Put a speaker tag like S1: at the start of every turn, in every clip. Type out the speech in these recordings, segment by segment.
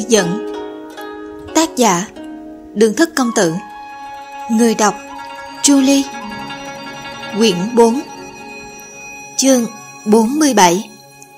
S1: dẫn. Tác giả Đường Thất Công Tử. Người đọc Julie. Quyển 4, chương 47.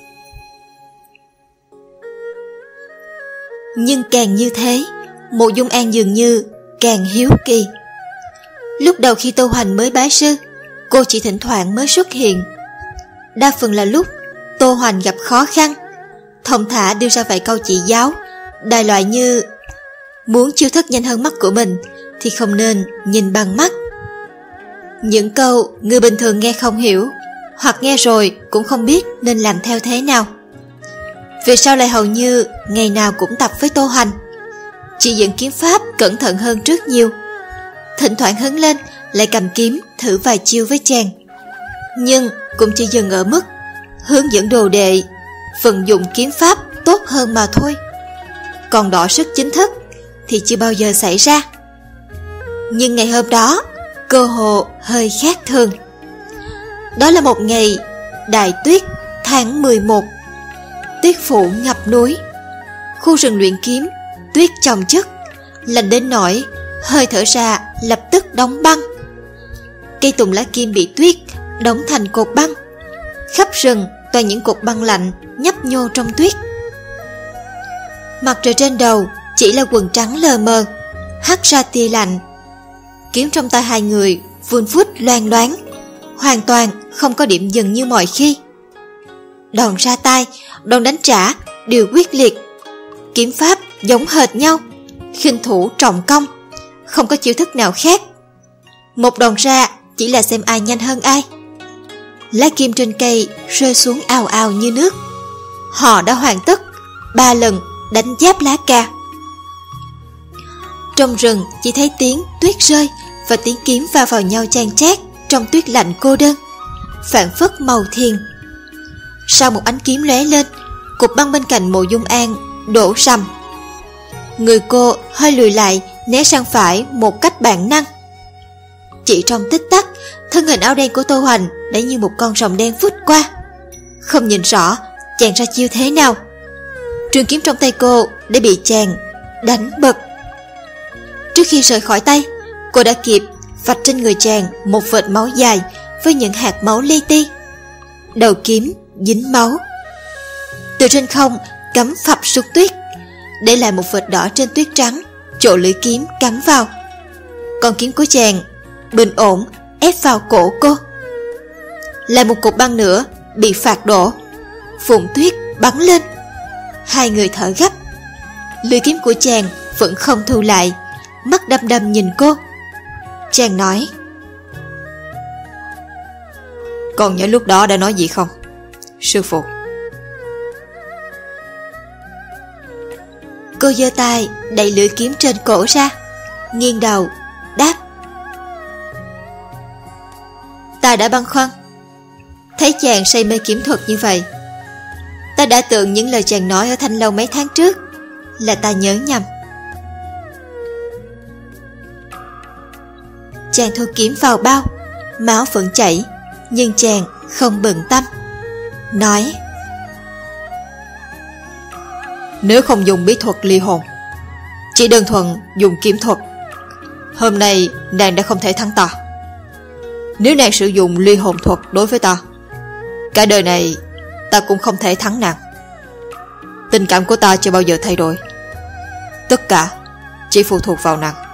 S1: Nhưng càng như thế, Mộ Dung An dường như càng hiếu kỳ. Lúc đầu khi Tô Hoành mới bái sư, cô chỉ thỉnh thoảng mới xuất hiện. Đa phần là lúc Tô Hoành gặp khó khăn, thông thả đưa ra vài câu chỉ giáo, đại loại như: muốn chiêu thức nhanh hơn mắt của mình thì không nên nhìn bằng mắt. Những câu người bình thường nghe không hiểu, hoặc nghe rồi cũng không biết nên làm theo thế nào. Vì sao lại hầu như ngày nào cũng tập với Tô Hoành, chỉ dẫn kiếm pháp cẩn thận hơn trước nhiều. Thỉnh thoảng hứng lên lại cầm kiếm thử vài chiêu với chàng, nhưng cũng chỉ dừng ở mức hướng dẫn đồ đệ vận dụng kiếm pháp tốt hơn mà thôi. Còn đọ sức chính thức thì chưa bao giờ xảy ra. Nhưng ngày hôm đó cơ hồ hơi khác thường. Đó là một ngày đại tuyết tháng 11. Tuyết phủ ngập núi, khu rừng luyện kiếm tuyết chồng chất, lạnh đến nỗi hơi thở ra lập tức đóng băng. Cây tùng lá kim bị tuyết đóng thành cột băng, khắp rừng toàn những cột băng lạnh nhấp nhô trong tuyết. Mặt trời trên đầu chỉ là quần trắng lờ mờ, hắt ra tia lạnh. Kiếm trong tay hai người vun vút loang loáng, hoàn toàn không có điểm dừng như mọi khi. Đòn ra tay, đòn đánh trả đều quyết liệt, kiếm pháp giống hệt nhau, khinh thủ trọng công, không có chiêu thức nào khác. Một đòn ra chỉ là xem ai nhanh hơn ai. Lá kim trên cây rơi xuống ào ào như nước. Họ đã hoàn tất 3 lần đánh giáp lá ca. Trong rừng chỉ thấy tiếng tuyết rơi và tiếng kiếm va vào nhau chan chát trong tuyết lạnh cô đơn, phảng phất màu thiền. Sau một ánh kiếm lóe lên, cục băng bên cạnh Mộ Dung An đổ rầm. Người cô hơi lùi lại, né sang phải một cách bản năng. Chỉ trong tích tắc, thân hình áo đen của Tô Hoành đã như một con rồng đen vút qua. Không nhìn rõ chàng ra chiêu thế nào, trường kiếm trong tay cô đã bị chàng đánh bật. Trước khi rời khỏi tay, cô đã kịp vạch trên người chàng một vệt máu dài với những hạt máu li ti. Đầu kiếm dính máu, từ trên không cắm phập xuống tuyết, để lại một vệt đỏ trên tuyết trắng chỗ lưỡi kiếm cắm vào. Con kiếm của chàng bình ổn ép vào cổ cô. Lại một cục băng nữa bị phạt đổ, phụng tuyết bắn lên. Hai người thở gấp. Lưỡi kiếm của chàng vẫn không thu lại, mắt đăm đăm nhìn cô. Chàng nói: còn nhớ lúc đó đã nói gì không, sư phụ? Cô giơ tay đẩy lưỡi kiếm trên cổ ra, nghiêng đầu đáp: ta đã băn khoăn. Thấy chàng say mê kiếm thuật như vậy, ta đã tưởng những lời chàng nói ở Thanh Lâu mấy tháng trước là ta nhớ nhầm. Chàng thu kiếm vào bao, máu vẫn chảy, nhưng chàng không bận tâm, nói: nếu không dùng bí thuật ly hồn, chỉ đơn thuần dùng kiếm thuật, hôm nay nàng đã không thể thắng ta. Nếu nàng sử dụng ly hồn thuật đối với ta, cả đời này ta cũng không thể thắng nàng. Tình cảm của ta chưa bao giờ thay đổi, tất cả chỉ phụ thuộc vào nàng.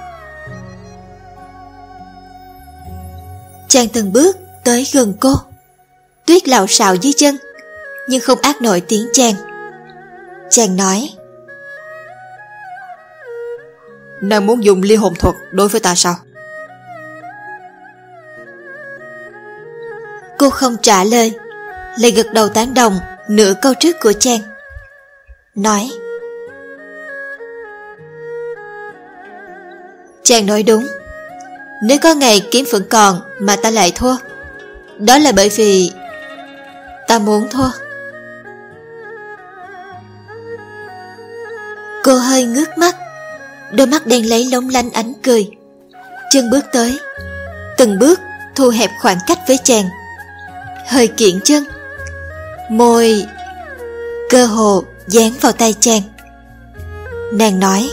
S1: Chàng từng bước tới gần cô. Tuyết lạo xạo dưới chân, nhưng không át nổi tiếng chàng. Chàng nói: nàng muốn dùng ly hồn thuật đối với ta sao? Cô không trả lời, lại gật đầu tán đồng nửa câu trước của chàng, nói: chàng nói đúng. Nếu có ngày kiếm vẫn còn mà ta lại thua, đó là bởi vì ta muốn thua. Cô hơi ngước mắt, đôi mắt đen lấy lóng lánh ánh cười. Chân bước tới, từng bước thu hẹp khoảng cách với chàng, hơi kiễng chân, môi cơ hồ dán vào tay chàng. Nàng nói: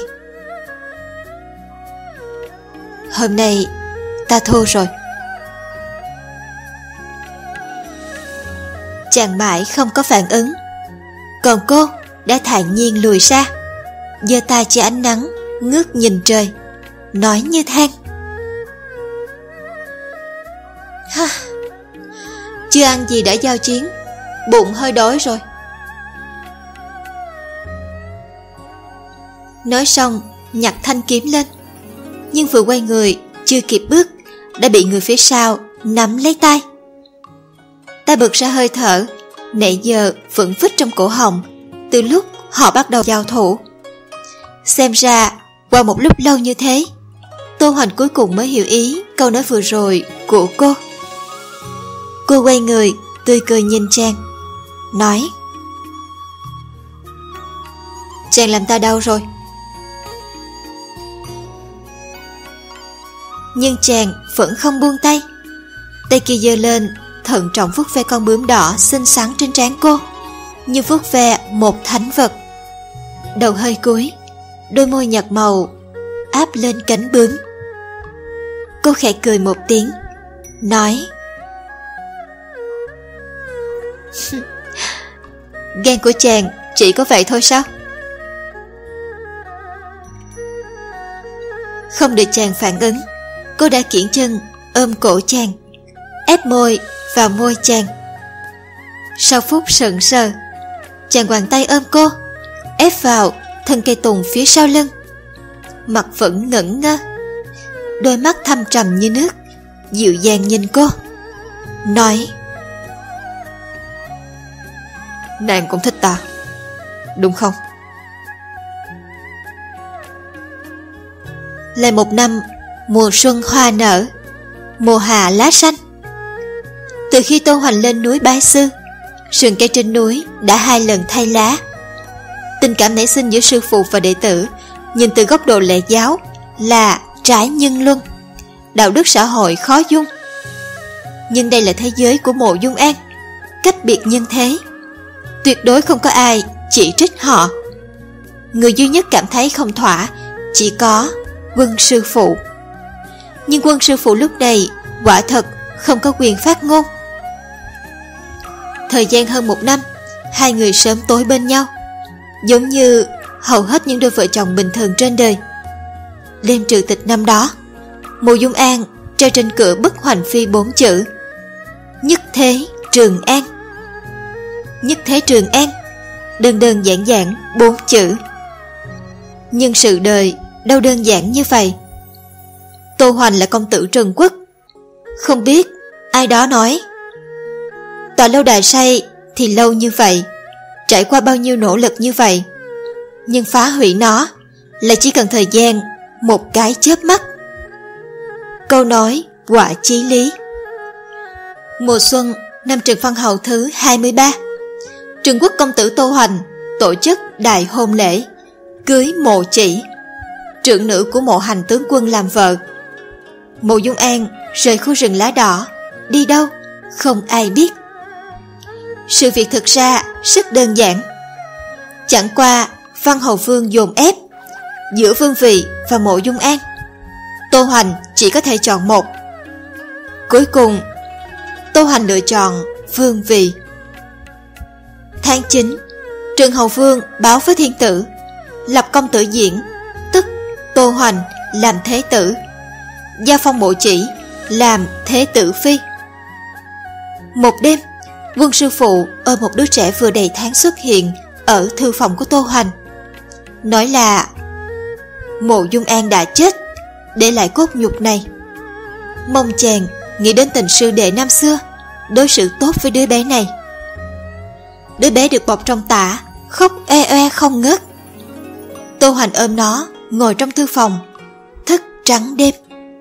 S1: "Hôm nay ta thua rồi." Chàng mãi không có phản ứng, còn cô đã thản nhiên lùi ra, giơ tay che ánh nắng, ngước nhìn trời, nói như than: "Ha, chưa ăn gì đã giao chiến, bụng hơi đói rồi." Nói xong nhặt thanh kiếm lên, nhưng vừa quay người chưa kịp bước đã bị người phía sau nắm lấy tay. Ta bật ra hơi thở, nãy giờ vẫn vít trong cổ họng từ lúc họ bắt đầu giao thủ. Xem ra qua một lúc lâu như thế, Tô Hoành cuối cùng mới hiểu ý câu nói vừa rồi của cô. Cô quay người tươi cười nhìn chàng, nói: "Chàng làm ta đau rồi." Nhưng chàng vẫn không buông tay. Tay kia giơ lên, thận trọng vuốt ve con bướm đỏ xinh xắn trên trán cô, như vuốt ve một thánh vật. Đầu hơi cúi, đôi môi nhạt màu áp lên cánh bướm. Cô khẽ cười một tiếng, nói: "Gan của chàng chỉ có vậy thôi sao?" Không đợi chàng phản ứng, cô đã kiễng chân ôm cổ chàng, ép môi vào môi chàng. Sau phút sững sờ, chàng quàng tay ôm cô, ép vào thân cây tùng phía sau lưng. Mặt vẫn ngẩn ngơ, đôi mắt thâm trầm như nước, dịu dàng nhìn cô, nói: "Nàng cũng thích ta, đúng không?" Lại một năm mùa xuân hoa nở, mùa hạ lá xanh. Từ khi Tô Hoành lên núi bái sư, sườn cây trên núi đã 2 lần thay lá. Tình cảm nảy sinh giữa sư phụ và đệ tử, nhìn từ góc độ lễ giáo, là trái nhân luân, đạo đức xã hội khó dung. Nhưng đây là thế giới của Mộ Dung An, cách biệt nhân thế, tuyệt đối không có ai chỉ trích họ. Người duy nhất cảm thấy không thỏa chỉ có Quân sư phụ. Nhưng Quân sư phụ lúc này quả thật không có quyền phát ngôn. Thời gian hơn 1 năm, hai người sớm tối bên nhau, giống như hầu hết những đôi vợ chồng bình thường trên đời. Đêm trừ tịch năm đó, Mộ Dung An treo trên cửa bức hoành phi 4 chữ: "Nhất thế Trường An." Nhất thế Trường An, đơn đơn giản giản 4 chữ. Nhưng sự đời đâu đơn giản như vậy. Tô Hoành là công tử Trần Quốc. Không biết ai đó nói, tòa lâu đài xây thì lâu như vậy, trải qua bao nhiêu nỗ lực như vậy, nhưng phá hủy nó là chỉ cần thời gian một cái chớp mắt. Câu nói quả chí lý. Mùa xuân năm Trần Văn Hầu thứ 23, Trần Quốc công tử Tô Hoành tổ chức đại hôn lễ, cưới Mộ Chỉ, trưởng nữ của Mộ Hành tướng quân làm vợ. Mộ Dung An rời khu rừng lá đỏ, đi đâu không ai biết. Sự việc thực ra rất đơn giản, chẳng qua Văn Hầu Vương dồn ép giữa Vương Vị và Mộ Dung An. Tô Hoành chỉ có thể chọn một. Cuối cùng Tô Hoành lựa chọn Vương Vị. Tháng 9, Trần Hầu Vương báo với thiên tử, lập công tử Diễn, tức Tô Hoành làm thế tử, giao phong Mộ Chỉ làm thế tử phi. Một đêm, Quân sư phụ ôm một đứa trẻ vừa đầy tháng xuất hiện ở thư phòng của Tô Hoành, nói là Mộ Dung An đã chết, để lại cốt nhục này. Mong chàng nghĩ đến tình sư đệ năm xưa, đối xử tốt với đứa bé này. Đứa bé được bọc trong tã, khóc oe oe không ngớt. Tô Hoành ôm nó, ngồi trong thư phòng, thức trắng đêm.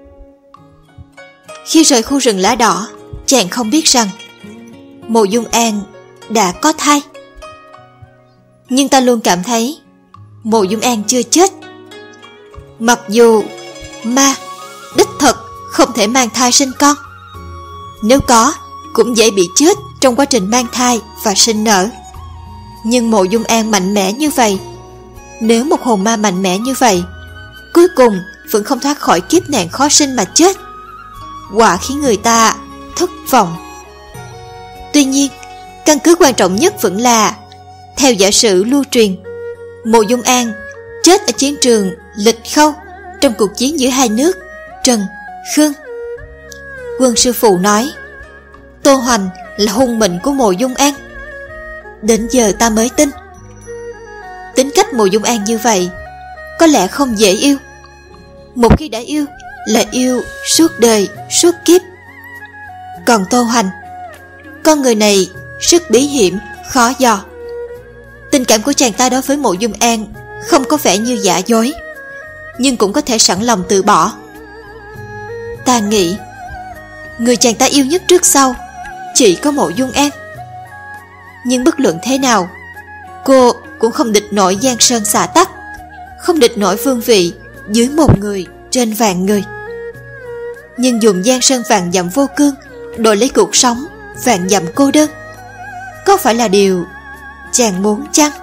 S1: Khi rời khu rừng lá đỏ, chàng không biết rằng Mộ Dung An đã có thai. Nhưng ta luôn cảm thấy Mộ Dung An chưa chết. Mặc dù ma đích thực không thể mang thai sinh con, nếu có cũng dễ bị chết trong quá trình mang thai và sinh nở. Nhưng Mộ Dung An mạnh mẽ như vậy, Nếu một hồn ma mạnh mẽ như vậy cuối cùng vẫn không thoát khỏi kiếp nạn khó sinh mà chết, quả khiến người ta thất vọng. Tuy nhiên, căn cứ quan trọng nhất vẫn là, theo giả sử lưu truyền, Mộ Dung An chết ở chiến trường Lịch Khâu trong cuộc chiến giữa hai nước Trần, Khương. Quân sư phụ nói Tô Hoành là hung mệnh của Mộ Dung An. Đến giờ ta mới tin. Tính cách Mộ Dung An như vậy có lẽ không dễ yêu. Một khi đã yêu là yêu suốt đời suốt kiếp. Còn Tô Hoành, con người này rất bí hiểm, khó dò. Tình cảm của chàng ta đối với Mộ Dung An không có vẻ như giả dối, nhưng cũng có thể sẵn lòng từ bỏ. Ta nghĩ người chàng ta yêu nhất trước sau chỉ có Mộ Dung An. Nhưng bất luận thế nào, cô cũng không địch nổi giang sơn xã tắc, không địch nổi vương vị dưới một người trên vạn người. Nhưng dùng giang sơn vạn dặm vô cương đổi lấy cuộc sống vạn dặm cô đơn, có phải là điều chàng muốn chăng?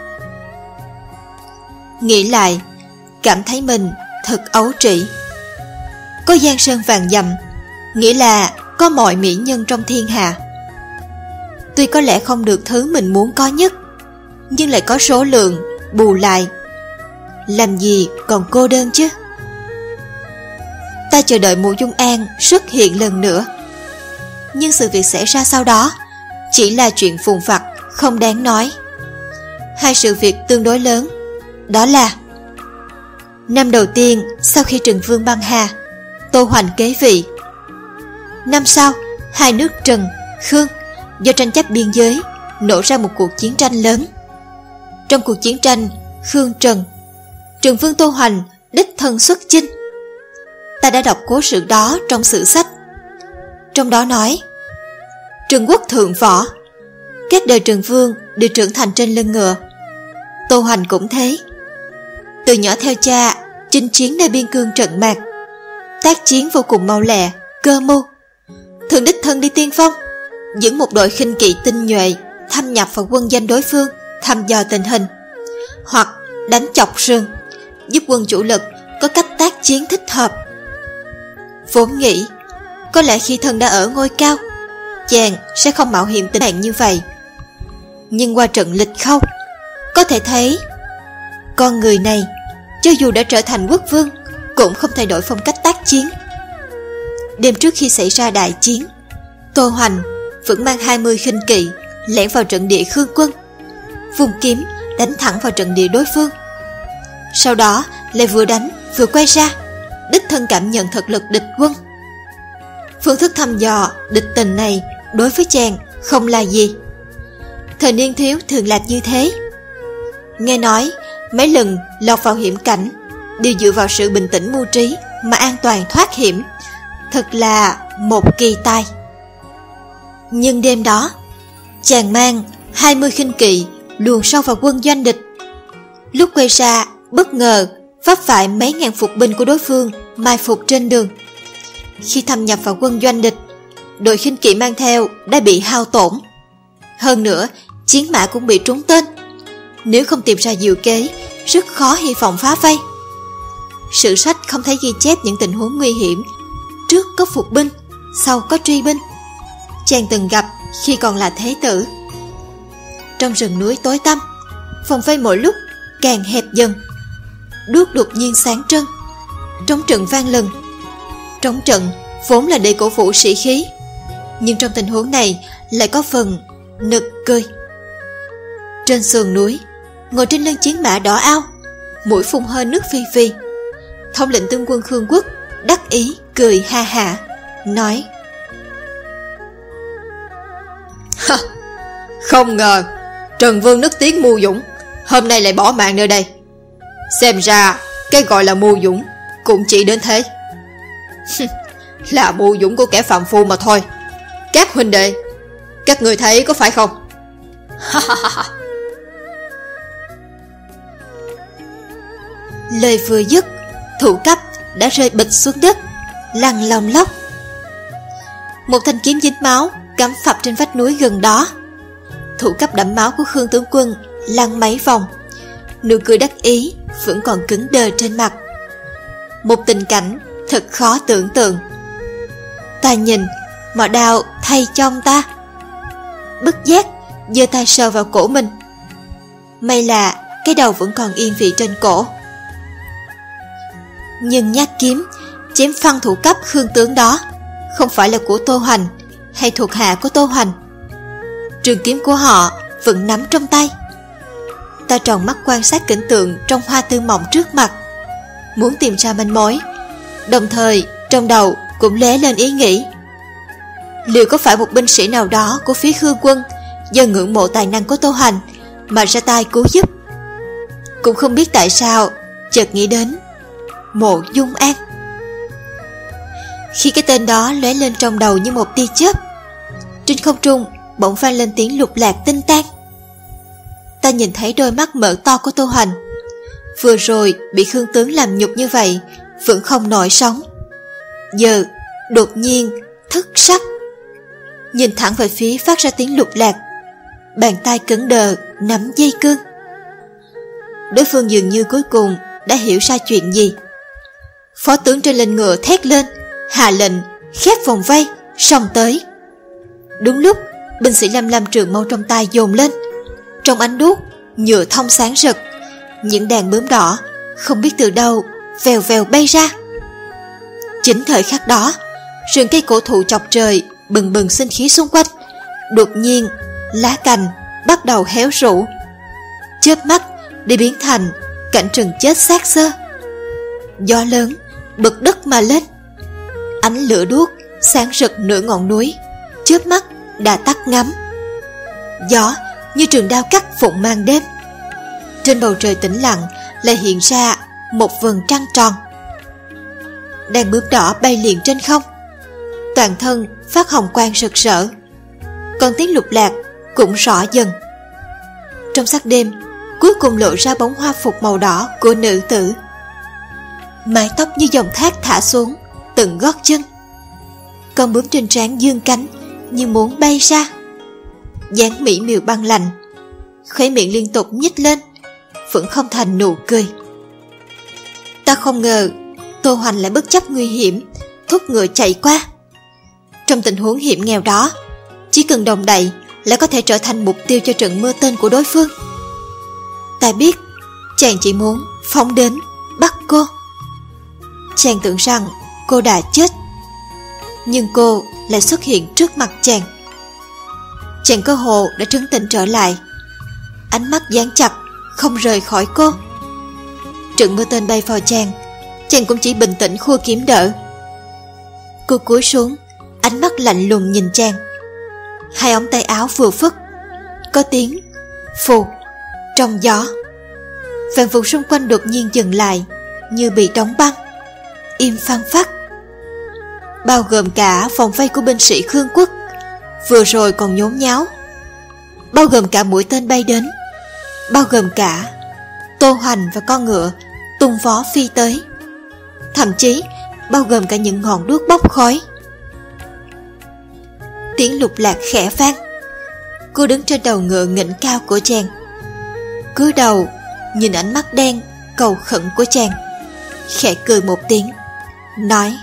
S1: Nghĩ lại, cảm thấy mình thật ấu trĩ. Có giang sơn vạn dặm nghĩa là có mọi mỹ nhân trong thiên hạ. Tuy có lẽ không được thứ mình muốn có nhất, nhưng lại có số lượng bù lại. Làm gì còn cô đơn chứ? Ta chờ đợi Mộ Dung An xuất hiện lần nữa, nhưng sự việc xảy ra sau đó chỉ là chuyện phùn phặt không đáng nói. Hai sự việc tương đối lớn, đó là năm đầu tiên sau khi Trừng Vương băng hà, Tô Hoành kế vị. Năm sau, hai nước Trần, Khương do tranh chấp biên giới nổ ra một cuộc chiến tranh lớn. Trong cuộc chiến tranh Khương Trần, Trừng Vương Tô Hoành đích thân xuất chinh. Ta đã đọc cố sự đó trong sử sách. Trong đó nói Trừng quốc thượng võ, các đời Trừng Vương đều trưởng thành trên lưng ngựa. Tô Hoành cũng thế. Từ nhỏ theo cha chinh chiến nơi biên cương trận mạc, tác chiến vô cùng mau lẹ, cơ mưu, thường đích thân đi tiên phong, dẫn một đội khinh kỵ tinh nhuệ thâm nhập vào quân doanh đối phương, thăm dò tình hình, hoặc đánh chọc sườn, giúp quân chủ lực có cách tác chiến thích hợp. Vốn nghĩ có lẽ khi thân đã ở ngôi cao, chàng sẽ không mạo hiểm tình trạng như vậy. Nhưng qua trận Lịch Khâu, có thể thấy con người này cho dù đã trở thành quốc vương cũng không thay đổi phong cách tác chiến. Đêm trước khi xảy ra đại chiến, Tô Hoành vẫn mang 20 khinh kỵ lẻn vào trận địa Khương quân, vùng kiếm đánh thẳng vào trận địa đối phương. Sau đó lại vừa đánh vừa quay ra, đích thân cảm nhận thực lực địch quân. Phương thức thăm dò địch tình này đối với chàng không là gì. Thời niên thiếu thường là như thế. Nghe nói mấy lần lọt vào hiểm cảnh đều dựa vào sự bình tĩnh mưu trí mà an toàn thoát hiểm, thật là một kỳ tài. Nhưng đêm đó, chàng mang 20 khinh kỵ luồn sâu vào quân doanh địch. Lúc quay ra, bất ngờ vấp phải mấy ngàn phục binh của đối phương mai phục trên đường. Khi thâm nhập vào quân doanh địch, đội khinh kỵ mang theo đã bị hao tổn. Hơn nữa, chiến mã cũng bị trúng tên. Nếu không tìm ra diệu kế, rất khó hy vọng phá vây. Sử sách không thấy ghi chép những tình huống nguy hiểm. Trước có phục binh, sau có truy binh. Chàng từng gặp khi còn là thế tử. Trong rừng núi tối tăm, vòng vây mỗi lúc càng hẹp dần. Đuốc đột nhiên sáng trân, trống trận vang lừng. Trống trận vốn là để cổ vũ sĩ khí, nhưng trong tình huống này lại có phần nực cười. Trên sườn núi, ngồi trên lưng chiến mã đỏ ao, mũi phun hơi nước phi phi, thống lĩnh tướng quân Khương quốc đắc ý cười ha hả, nói:
S2: Không ngờ Trần Vương nức tiếng mưu dũng, hôm nay lại bỏ mạng nơi đây. Xem ra cái gọi là mưu dũng cũng chỉ đến thế. Là mưu dũng của kẻ phàm phu mà thôi. Các huynh đệ, các người thấy có phải không?
S1: Lời vừa dứt, thủ cấp đã rơi bịch xuống đất, lăn lòng lóc. Một thanh kiếm dính máu cắm phập trên vách núi gần đó. Thủ cấp đẫm máu của Khương tướng quân lăn mấy vòng, nụ cười đắc ý vẫn còn cứng đờ trên mặt. Một tình cảnh thật khó tưởng tượng. Ta nhìn mà đau thay cho ông ta. Bất giác giơ tay sờ vào cổ mình. May là cái đầu vẫn còn yên vị trên cổ. Nhưng nhát kiếm chém phăng thủ cấp Khương tướng đó không phải là của Tô Hoành hay thuộc hạ của Tô Hoành. Trường kiếm của họ vẫn nắm trong tay. Ta tròn mắt quan sát cảnh tượng trong hoa tư mộng trước mặt, muốn tìm ra manh mối, đồng thời trong đầu cũng lóe lên ý nghĩ: liệu có phải một binh sĩ nào đó của phía Khương quân do ngưỡng mộ tài năng của Tô Hoành mà ra tay cứu giúp? Cũng không biết tại sao chợt nghĩ đến Mộ Dung An. Khi cái tên đó lóe lên trong đầu như một tia chớp, trên không trung bỗng vang lên tiếng lục lạc tinh tan. Ta nhìn thấy đôi mắt mở to của Tô Hoành, vừa rồi bị Khương tướng làm nhục như vậy vẫn không nổi sóng, giờ đột nhiên thất sắc, nhìn thẳng về phía phát ra tiếng lục lạc, bàn tay cứng đờ nắm dây cương. Đối phương dường như cuối cùng đã hiểu ra chuyện gì. Phó tướng trên lưng ngựa thét lên, hạ lệnh khép vòng vây xông tới. Đúng lúc binh sĩ Lâm trường mâu trong tay dồn lên, trong ánh đuốc nhựa thông sáng rực, những đàn bướm đỏ không biết từ đâu vèo vèo bay ra. Chính thời khắc đó, rừng cây cổ thụ chọc trời bừng bừng sinh khí xung quanh, đột nhiên lá cành bắt đầu héo rũ, chớp mắt để biến thành cảnh rừng chết xác xơ. Gió lớn bật đất mà lên, ánh lửa đuốc sáng rực nửa ngọn núi, chớp mắt đã tắt ngấm. Gió như trường đao cắt phụng màn đêm. Trên bầu trời tĩnh lặng lại hiện ra một vầng trăng tròn. Đàn bướm đỏ bay liền trên không, toàn thân phát hồng quang rực rỡ. Còn tiếng lục lạc cũng rõ dần. Trong sắc đêm cuối cùng lộ ra bóng hoa phục màu đỏ của nữ tử, mái tóc như dòng thác thả xuống từng gót chân. Con bướm trên trán dương cánh như muốn bay ra, dáng mỹ miều băng lạnh, khóe miệng liên tục nhếch lên, vẫn không thành nụ cười. Ta không ngờ Tô Hoành lại bất chấp nguy hiểm thúc ngựa chạy qua. Trong tình huống hiểm nghèo đó, chỉ cần đồng đậy là có thể trở thành mục tiêu cho trận mưa tên của đối phương. Ta biết chàng chỉ muốn phóng đến bắt cô. Chàng tưởng rằng cô đã chết, nhưng cô lại xuất hiện trước mặt chàng. Chàng cơ hồ đã trấn tĩnh trở lại, ánh mắt dán chặt không rời khỏi cô. Trận mưa tên bay vào chàng cũng chỉ bình tĩnh khua kiếm đỡ. Cô cúi xuống, ánh mắt lạnh lùng nhìn chàng. Hai ống tay áo vừa phất, có tiếng phù trong gió. Vạn vật xung quanh đột nhiên dừng lại, như bị đóng băng, im phăng phắc. Bao gồm cả vòng vây của binh sĩ Khương quốc vừa rồi còn nhốn nháo, bao gồm cả mũi tên bay đến, bao gồm cả Tô Hoành và con ngựa tung vó phi tới, thậm chí bao gồm cả những ngọn đuốc bốc khói. Tiếng lục lạc khẽ vang. Cô đứng trên đầu ngựa ngẩng cao của chàng, cúi đầu nhìn ánh mắt đen cầu khẩn của chàng, khẽ cười một tiếng, nói: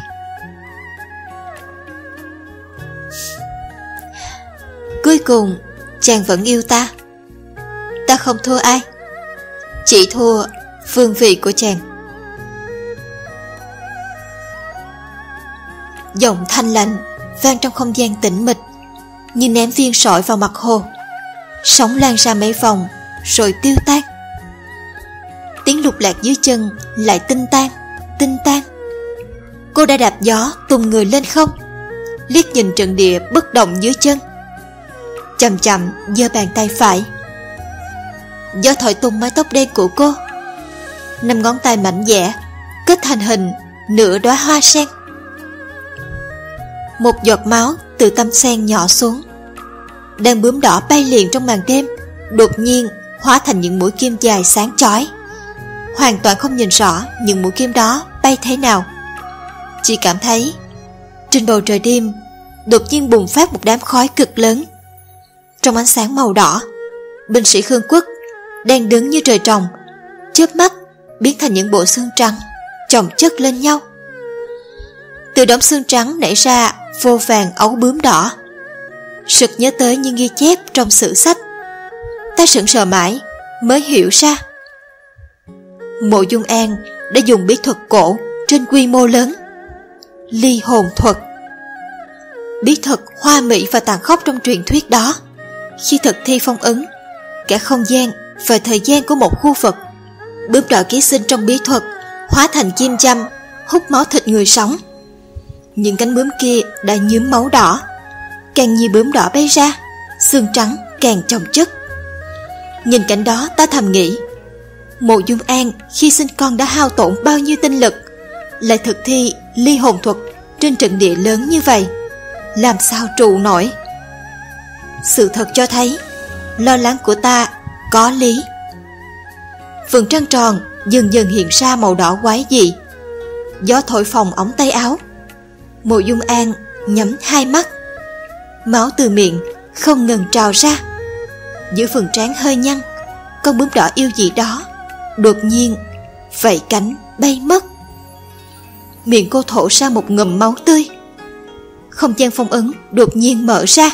S1: cuối cùng chàng vẫn yêu ta. Ta không thua ai, chỉ thua phương vị của chàng. Giọng thanh lạnh vang trong không gian tĩnh mịch, như ném viên sỏi vào mặt hồ, sóng lan ra mấy vòng rồi tiêu tan. Tiếng lục lạc dưới chân lại tinh tan, tinh tan. Cô đã đạp gió tung người lên không, liếc nhìn trận địa bất động dưới chân, chậm chậm giơ bàn tay phải. Gió thổi tung mái tóc đen của cô, 5 ngón tay mảnh dẻ kết thành hình nửa đóa hoa sen. Một giọt máu từ tâm sen nhỏ xuống. Đàn bướm đỏ bay liền trong màn đêm, đột nhiên hóa thành những mũi kim dài sáng chói. Hoàn toàn không nhìn rõ những mũi kim đó bay thế nào, chỉ cảm thấy trên bầu trời đêm đột nhiên bùng phát một đám khói cực lớn. Trong ánh sáng màu đỏ, binh sĩ Khương quốc đang đứng như trời trồng, chớp mắt biến thành những bộ xương trắng chồng chất lên nhau. Từ đống xương trắng nảy ra vô vàn ấu bướm đỏ. Sực nhớ tới những ghi chép trong sử sách. Ta sững sờ mãi mới hiểu ra Mộ Dung An đã dùng bí thuật cổ trên quy mô lớn, ly hồn thuật. Bí thuật hoa mỹ và tàn khốc trong truyền thuyết đó, khi thực thi phong ấn cả không gian và thời gian của một khu vực, bướm đỏ ký sinh trong bí thuật hóa thành kim châm hút máu thịt người sống. Những cánh bướm kia đã nhuốm máu đỏ, càng nhiều bướm đỏ bay ra, xương trắng càng chồng chất. Nhìn cảnh đó ta thầm nghĩ, Mộ Dung An khi sinh con đã hao tổn bao nhiêu tinh lực, lại thực thi ly hồn thuật trên trận địa lớn như vậy, làm sao trụ nổi. Sự thật cho thấy lo lắng của ta có lý. Vầng trăng tròn dần dần hiện ra màu đỏ quái dị. Gió thổi phồng ống tay áo. Mộ Dung An nhắm hai mắt, máu từ miệng không ngừng trào ra. Giữa phần trán hơi nhăn, con bướm đỏ yêu dị đó đột nhiên vẫy cánh bay mất. Miệng cô thổ ra một ngụm máu tươi. Không gian phong ấn đột nhiên mở ra.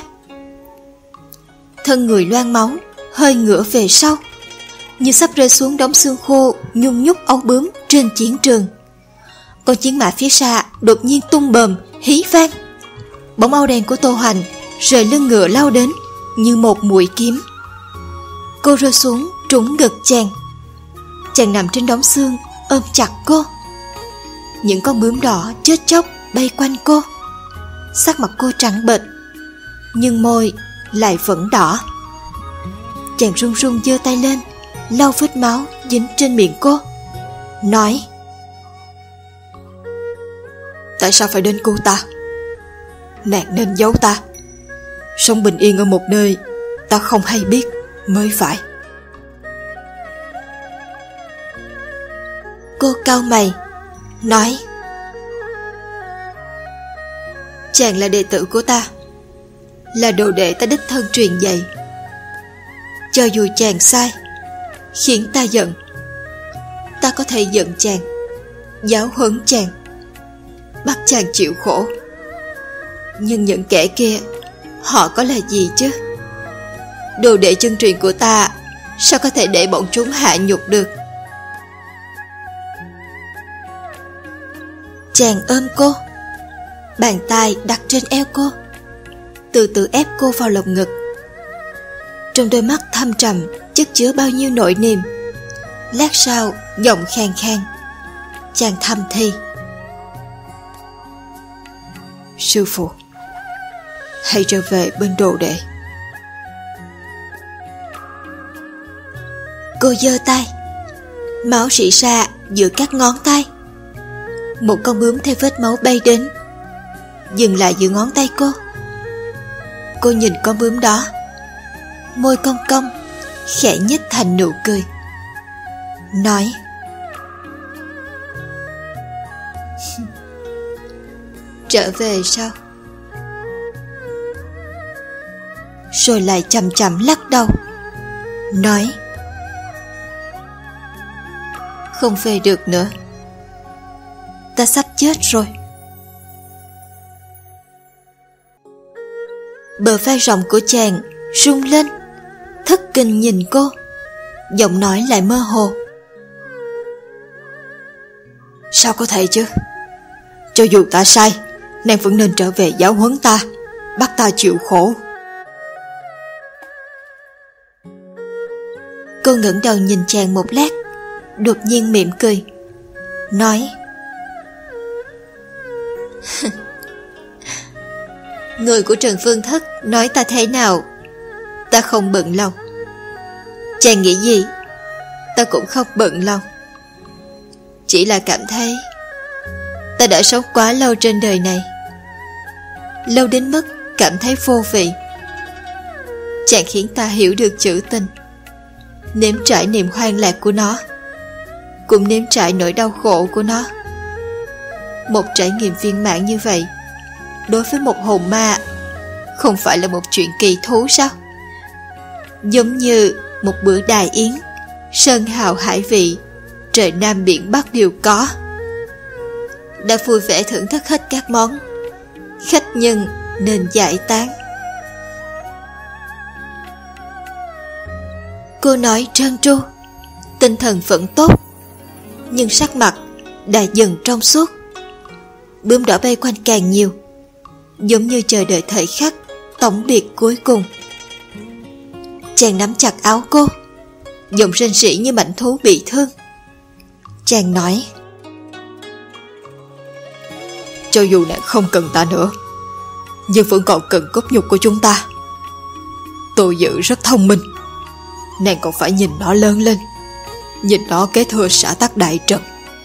S1: Thân người loang máu hơi ngửa về sau, như sắp rơi xuống đống xương khô nhung nhúc ấu bướm trên chiến trường. Con chiến mã phía xa đột nhiên tung bờm hí vang. Bóng áo đen của Tô Hoành rời lưng ngựa lao đến như một mũi kiếm. Cô rơi xuống trúng ngực chàng. Chàng nằm trên đống xương ôm chặt cô. Những con bướm đỏ chết chóc bay quanh cô. Sắc mặt cô trắng bệch, nhưng môi lại vẫn đỏ. Chàng run run giơ tay lên lau vết máu dính trên miệng cô, nói: Tại sao phải đến cứu ta? Nàng nên giấu ta, sống bình yên ở một nơi ta không hay biết mới phải. Cô cau mày, nói: Chàng là đệ tử của ta, là đồ đệ ta đích thân truyền dạy. Cho dù chàng sai, khiến ta giận, ta có thể giận chàng, giáo huấn chàng, bắt chàng chịu khổ. Nhưng những kẻ kia, họ có là gì chứ? Đồ đệ chân truyền của ta sao có thể để bọn chúng hạ nhục được? Chàng ôm cô, bàn tay đặt trên eo cô, từ từ ép cô vào lồng ngực. Trong đôi mắt thâm trầm chất chứa bao nhiêu nỗi niềm. Lát sau giọng khàn khàn, chàng thầm thì: Sư phụ, hãy trở về bên đồ đệ. Cô giơ tay, máu rỉ ra giữa các ngón tay. Một con bướm theo vết máu bay đến, dừng lại giữa ngón tay cô. Cô nhìn con bướm đó, môi cong cong, khẽ nhếch thành nụ cười, nói: Trở về sao? Rồi lại chậm chậm lắc đầu, nói: Không về được nữa, ta sắp chết rồi. Bờ vai rộng của chàng rung lên, thất kinh nhìn cô, giọng nói lại mơ hồ: Sao có thể chứ? Cho dù ta sai, nàng vẫn nên trở về giáo huấn ta, bắt ta chịu khổ. Cô ngẩng đầu nhìn chàng một lát, đột nhiên mỉm cười, nói: Người của Trần Phương Thất nói ta thế nào, ta không bận lòng. Chàng nghĩ gì, ta cũng không bận lòng. Chỉ là cảm thấy ta đã sống quá lâu trên đời này, lâu đến mức cảm thấy vô vị. Chàng khiến ta hiểu được chữ tình, nếm trải niềm hoang lạc của nó, cũng nếm trải nỗi đau khổ của nó. Một trải nghiệm viên mãn như vậy, đối với một hồn ma không phải là một chuyện kỳ thú sao? Giống như một bữa đài yến, sơn hào hải vị trời Nam biển Bắc đều có. Đã vui vẻ thưởng thức hết các món, khách nhân nên giải tán. Cô nói trơn tru, tinh thần vẫn tốt, nhưng sắc mặt đã dần trong suốt. Bướm đỏ bay quanh càng nhiều, giống như chờ đợi thời khắc tổng biệt cuối cùng. Chàng nắm chặt áo cô, giọng rên rỉ như mảnh thú bị thương. Chàng nói:
S2: cho dù nàng không cần ta nữa, nhưng vẫn còn cần cốt nhục của chúng ta. Tô Dự rất thông minh, nàng còn phải nhìn nó lớn lên, nhìn nó kế thừa xã tắc đại trận.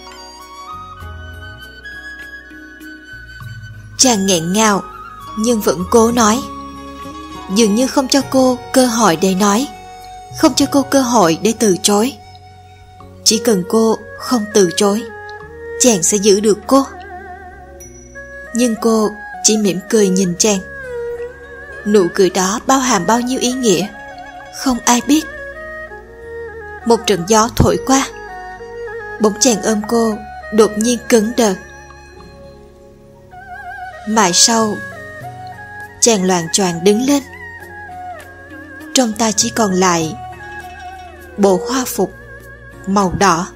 S1: Chàng nghẹn ngào nhưng vẫn cố nói, dường như không cho cô cơ hội để nói, không cho cô cơ hội để từ chối. Chỉ cần cô không từ chối, chàng sẽ giữ được cô. Nhưng cô chỉ mỉm cười nhìn chàng. Nụ cười đó bao hàm bao nhiêu ý nghĩa, không ai biết. Một trận gió thổi qua, bỗng chàng ôm cô đột nhiên cứng đờ. Mãi sau, chàng loạng choạng đứng lên. Trong ta chỉ còn lại bộ hoa phục màu đỏ.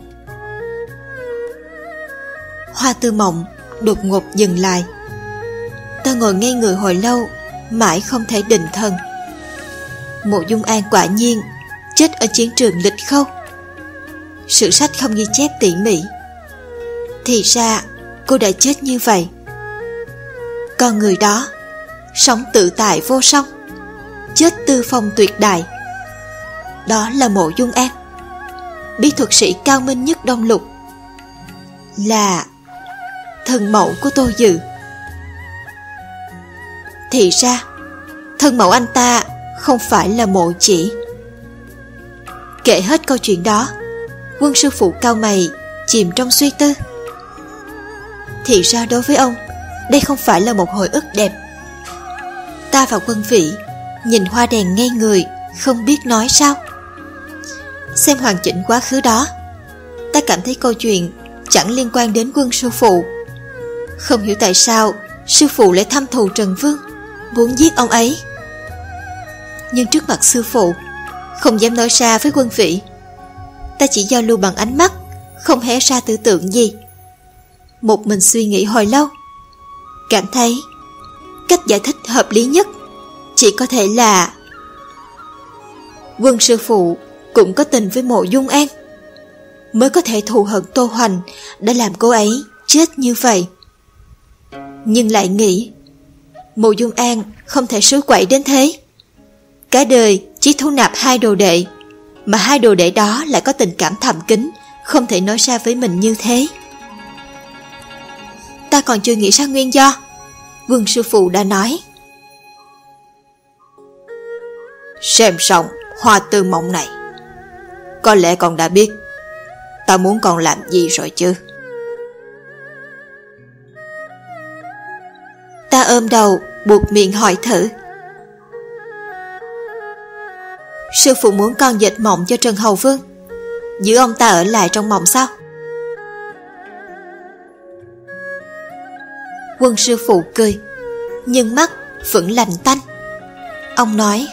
S1: Hoa Tư Mộng đột ngột dừng lại. Ta ngồi ngây người hồi lâu, mãi không thể định thần. Mộ Dung An quả nhiên chết ở chiến trường Lịch Khâu. Sử sách không ghi chép tỉ mỉ. Thì ra cô đã chết như vậy. Con người đó sống tự tại vô song, chết tư phong tuyệt đại. Đó là Mộ Dung An, bí thuật sĩ cao minh nhất Đông Lục, là thân mẫu của Tô Dự. Thì ra thân mẫu anh ta không phải là Mộ Chỉ. Kể hết câu chuyện đó, Quân sư phụ cau mày, chìm trong suy tư. Thì ra đối với ông, đây không phải là một hồi ức đẹp. Ta và Quân Vĩ nhìn hoa đèn ngây người, không biết nói sao. Xem hoàn chỉnh quá khứ đó, ta cảm thấy câu chuyện chẳng liên quan đến Quân sư phụ. Không hiểu tại sao sư phụ lại thăm thù Trần Vương, muốn giết ông ấy. Nhưng trước mặt sư phụ, không dám nói ra với Quân Vĩ. Ta chỉ giao lưu bằng ánh mắt, không hé ra tưởng tượng gì. Một mình suy nghĩ hồi lâu, cảm thấy cách giải thích hợp lý nhất chỉ có thể là Quân sư phụ cũng có tình với Mộ Dung An, mới có thể thù hận Tô Hoành đã làm cô ấy chết như vậy. Nhưng lại nghĩ Mộ Dung An không thể suối quậy đến thế. Cả đời chỉ thu nạp 2 đồ đệ, mà 2 đồ đệ đó lại có tình cảm thầm kín, không thể nói ra với mình như thế. Ta còn chưa nghĩ ra nguyên do, Vương sư phụ đã nói.
S2: Xem xong Hoa Tư Mộng này, có lẽ con đã biết ta muốn con làm gì rồi chứ.
S1: Ta ôm đầu buộc miệng hỏi thử. Sư phụ muốn con dệt mộng cho Trần Hầu Vương, giữ ông ta ở lại trong mộng sao? Quân sư phụ cười, nhưng mắt vẫn lạnh tanh. Ông nói: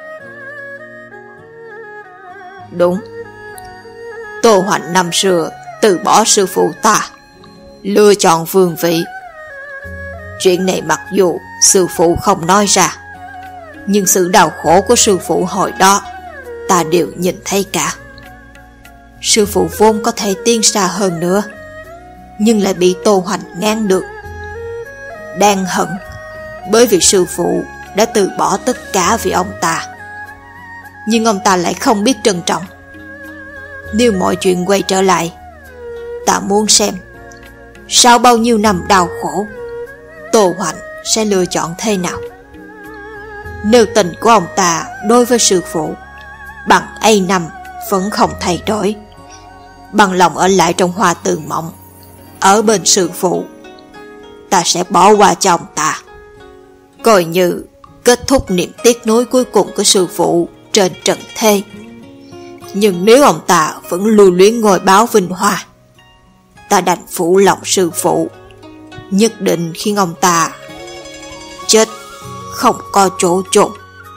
S2: Đúng, Tô Hoành năm xưa từ bỏ sư phụ ta, lựa chọn Vương Vĩ. Chuyện này mặc dù sư phụ không nói ra, nhưng sự đau khổ của sư phụ hồi đó ta đều nhìn thấy cả. Sư phụ vốn có thể tiến xa hơn nữa, nhưng lại bị Tô Hoành ngăn được. Đang hận bởi vì sư phụ đã từ bỏ tất cả vì ông ta, nhưng ông ta lại không biết trân trọng. Nếu mọi chuyện quay trở lại, ta muốn xem sau bao nhiêu năm đau khổ, Tô Hoành sẽ lựa chọn thế nào. Nếu tình của ông ta đối với sư phụ bằng ấy năm vẫn không thay đổi, bằng lòng ở lại trong Hoa Tư Mộng, ở bên sư phụ, ta sẽ bỏ qua cho ông ta, coi như kết thúc niềm tiếc nuối cuối cùng của sư phụ trên trần thế. Nhưng nếu ông ta vẫn lưu luyến ngôi báo vinh hoa, ta đành phụ lòng sư phụ, nhất định khiến ông ta chết không có chỗ chôn.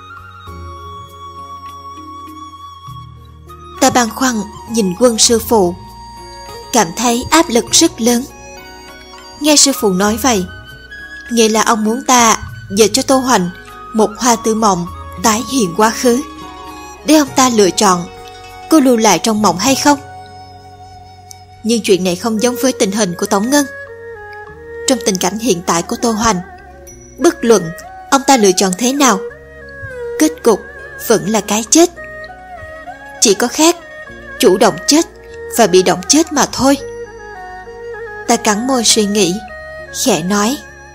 S1: Ta băn khoăn nhìn Quân sư phụ, cảm thấy áp lực rất lớn. Nghe sư phụ nói vậy, nghĩa là ông muốn ta dạy cho Tô Hoành một hoa tử mộng tái hiện quá khứ, để ông ta lựa chọn cô lưu lại trong mộng hay không. Nhưng chuyện này không giống với tình hình của Tống Ngân. Trong tình cảnh hiện tại của Tô Hoành, bất luận ông ta lựa chọn thế nào, kết cục vẫn là cái chết. Chỉ có khác chủ động chết và bị động chết mà thôi. Ta cắn môi suy nghĩ, khẽ nói: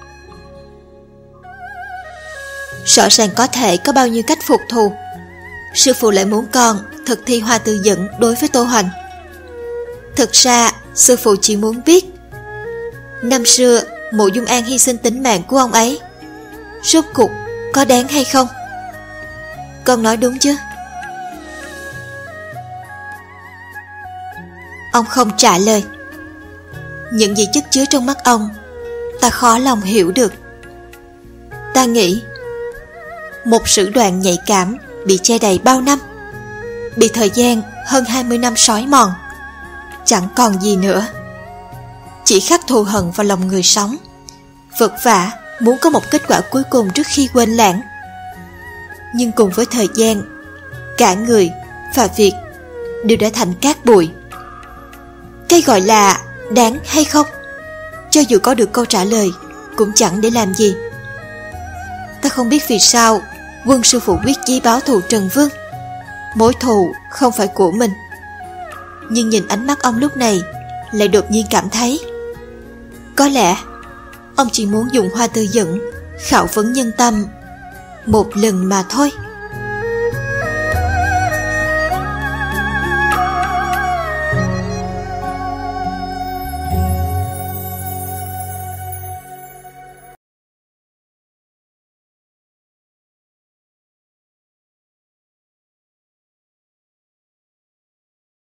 S1: rõ ràng có thể có bao nhiêu cách phục thù, sư phụ lại muốn con thực thi hoa tự dẫn đối với Tô Hoành. Thực ra sư phụ chỉ muốn biết, năm xưa Mộ Dung An hy sinh tính mạng của ông ấy, rốt cuộc có đáng hay không? Con nói đúng chứ? Ông không trả lời. Những gì chất chứa trong mắt ông, ta khó lòng hiểu được. Ta nghĩ, một sử đoạn nhạy cảm bị che đầy bao năm, bị thời gian hơn 20 năm sói mòn, chẳng còn gì nữa, chỉ khắc thù hận vào lòng người sống, vật vã muốn có một kết quả cuối cùng trước khi quên lãng. Nhưng cùng với thời gian, cả người và việc đều đã thành cát bụi. Cái gọi là đáng hay không, cho dù có được câu trả lời cũng chẳng để làm gì. Ta không biết vì sao Quân sư phụ quyết chí báo thù Trần Vương. Mối thù không phải của mình, nhưng nhìn ánh mắt ông lúc này, lại đột nhiên cảm thấy có lẽ ông chỉ muốn dùng hoa tư dẫn khảo vấn nhân tâm một lần mà thôi.